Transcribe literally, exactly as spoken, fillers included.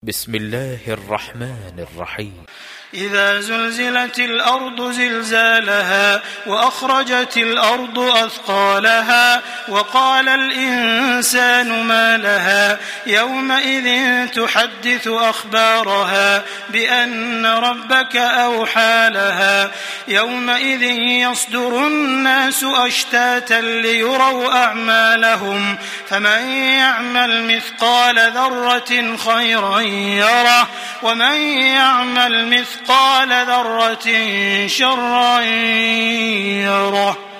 بسم الله الرحمن الرحيم. إذا زلزلت الأرض زلزالها وأخرجت الأرض أثقالها وقال الإنسان ما لها يومئذ تحدث أخبارها بأن ربك أوحى لها يومئذ يصدر الناس أشتاتا ليروا أعمالهم فمن يعمل مثقال ذرة خيرا يره ومن يعمل مثقال قال ذرة شرا يره.